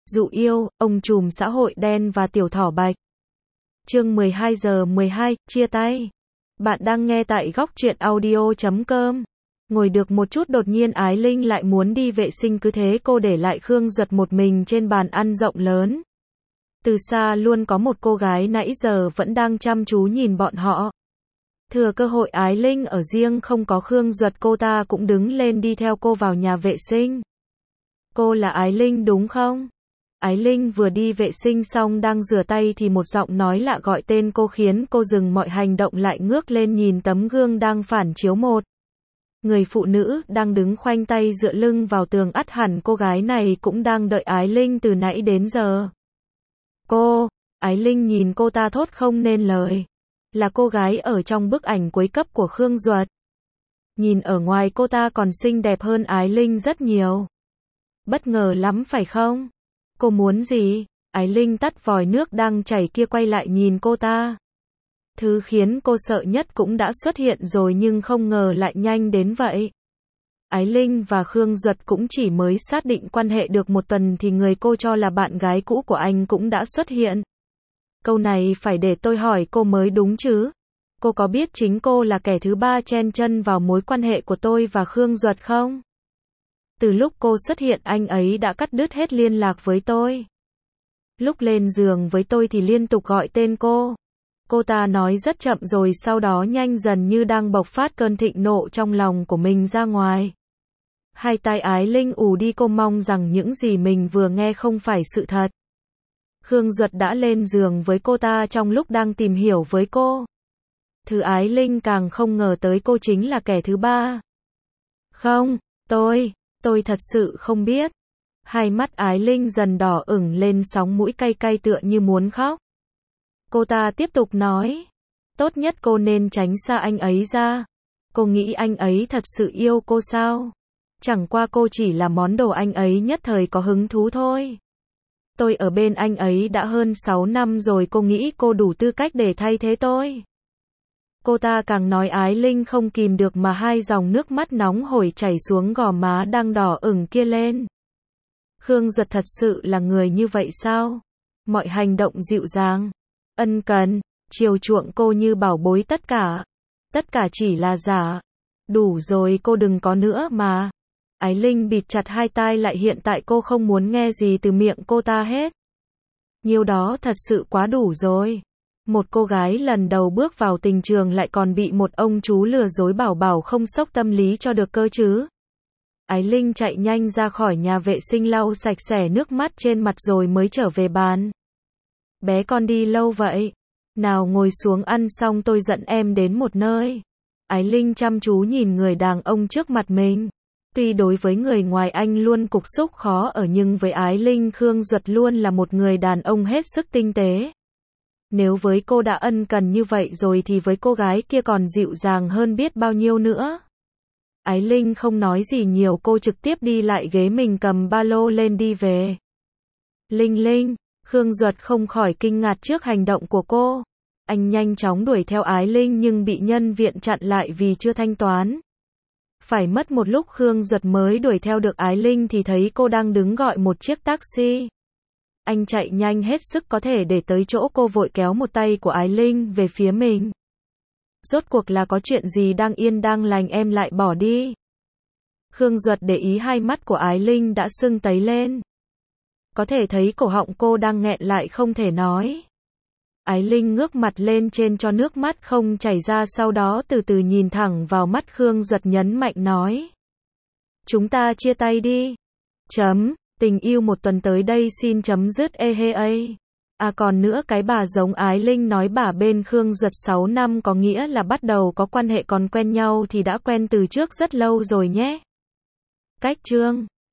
Dụ yêu, ông trùm xã hội đen và tiểu thỏ bạch. Chương 12 giờ 12, chia tay. Bạn đang nghe tại góc truyện audio.com. Ngồi được một chút đột nhiên Ái Linh lại muốn đi vệ sinh, cứ thế cô để lại Khương Duật một mình trên bàn ăn rộng lớn. Từ xa luôn có một cô gái nãy giờ vẫn đang chăm chú nhìn bọn họ. Thừa cơ hội Ái Linh ở riêng không có Khương Duật, cô ta cũng đứng lên đi theo cô vào nhà vệ sinh. Cô là Ái Linh đúng không? Ái Linh vừa đi vệ sinh xong đang rửa tay thì một giọng nói lạ gọi tên cô khiến cô dừng mọi hành động lại, ngước lên nhìn tấm gương đang phản chiếu một người phụ nữ đang đứng khoanh tay dựa lưng vào tường, ắt hẳn cô gái này cũng đang đợi Ái Linh từ nãy đến giờ. Cô, Ái Linh nhìn cô ta thốt không nên lời. Là cô gái ở trong bức ảnh cuối cấp của Khương Duật. Nhìn ở ngoài cô ta còn xinh đẹp hơn Ái Linh rất nhiều. Bất ngờ lắm phải không? Cô muốn gì? Ái Linh tắt vòi nước đang chảy kia quay lại nhìn cô ta. Thứ khiến cô sợ nhất cũng đã xuất hiện rồi nhưng không ngờ lại nhanh đến vậy. Ái Linh và Khương Duật cũng chỉ mới xác định quan hệ được một tuần thì người cô cho là bạn gái cũ của anh cũng đã xuất hiện. Câu này phải để tôi hỏi cô mới đúng chứ. Cô có biết chính cô là kẻ thứ ba chen chân vào mối quan hệ của tôi và Khương Duật không? Từ lúc cô xuất hiện anh ấy đã cắt đứt hết liên lạc với tôi. Lúc lên giường với tôi thì liên tục gọi tên cô. Cô ta nói rất chậm rồi sau đó nhanh dần như đang bộc phát cơn thịnh nộ trong lòng của mình ra ngoài. Hai tai Ái Linh ù đi, cô mong rằng những gì mình vừa nghe không phải sự thật. Khương Duật đã lên giường với cô ta trong lúc đang tìm hiểu với cô. Thứ Ái Linh càng không ngờ tới cô chính là kẻ thứ ba. Không, tôi thật sự không biết. Hai mắt Ái Linh dần đỏ ửng lên, sóng mũi cay cay tựa như muốn khóc. Cô ta tiếp tục nói, tốt nhất cô nên tránh xa anh ấy ra. Cô nghĩ anh ấy thật sự yêu cô sao? Chẳng qua cô chỉ là món đồ anh ấy nhất thời có hứng thú thôi. Tôi ở bên anh ấy đã hơn 6 năm rồi, cô nghĩ cô đủ tư cách để thay thế tôi. Cô ta càng nói Ái Linh không kìm được mà hai dòng nước mắt nóng hổi chảy xuống gò má đang đỏ ửng kia lên. Khương Duật thật sự là người như vậy sao? Mọi hành động dịu dàng, ân cần, chiều chuộng cô như bảo bối, tất cả chỉ là giả. Đủ rồi, cô đừng có nữa mà. Ái Linh bịt chặt hai tai lại, hiện tại cô không muốn nghe gì từ miệng cô ta hết. Nhiêu đó thật sự quá đủ rồi. Một cô gái lần đầu bước vào tình trường lại còn bị một ông chú lừa dối, bảo không sốc tâm lý cho được cơ chứ. Ái Linh chạy nhanh ra khỏi nhà vệ sinh, lau sạch sẽ nước mắt trên mặt rồi mới trở về bàn. Bé con đi lâu vậy? Nào ngồi xuống ăn xong tôi dẫn em đến một nơi. Ái Linh chăm chú nhìn người đàn ông trước mặt mình. Tuy đối với người ngoài anh luôn cục xúc khó ở nhưng với Ái Linh, Khương Duật luôn là một người đàn ông hết sức tinh tế. Nếu với cô đã ân cần như vậy rồi thì với cô gái kia còn dịu dàng hơn biết bao nhiêu nữa. Ái Linh không nói gì nhiều, cô trực tiếp đi lại ghế mình cầm ba lô lên đi về. Linh, Khương Duật không khỏi kinh ngạc trước hành động của cô. Anh nhanh chóng đuổi theo Ái Linh nhưng bị nhân viên chặn lại vì chưa thanh toán. Phải mất một lúc Khương Duật mới đuổi theo được Ái Linh thì thấy cô đang đứng gọi một chiếc taxi. Anh chạy nhanh hết sức có thể để tới chỗ cô, vội kéo một tay của Ái Linh về phía mình. Rốt cuộc là có chuyện gì? Đang yên đang lành em lại bỏ đi. Khương Duật để ý hai mắt của Ái Linh đã sưng tấy lên. Có thể thấy cổ họng cô đang nghẹn lại không thể nói. Ái Linh ngước mặt lên trên cho nước mắt không chảy ra, sau đó từ từ nhìn thẳng vào mắt Khương Duật, nhấn mạnh nói. Chúng ta chia tay đi. Tình yêu một tuần tới đây xin chấm dứt À còn nữa, cái bà giống Ái Linh nói bà bên Khương Duật 6 năm có nghĩa là bắt đầu có quan hệ, còn quen nhau thì đã quen từ trước rất lâu rồi nhé. Cách chương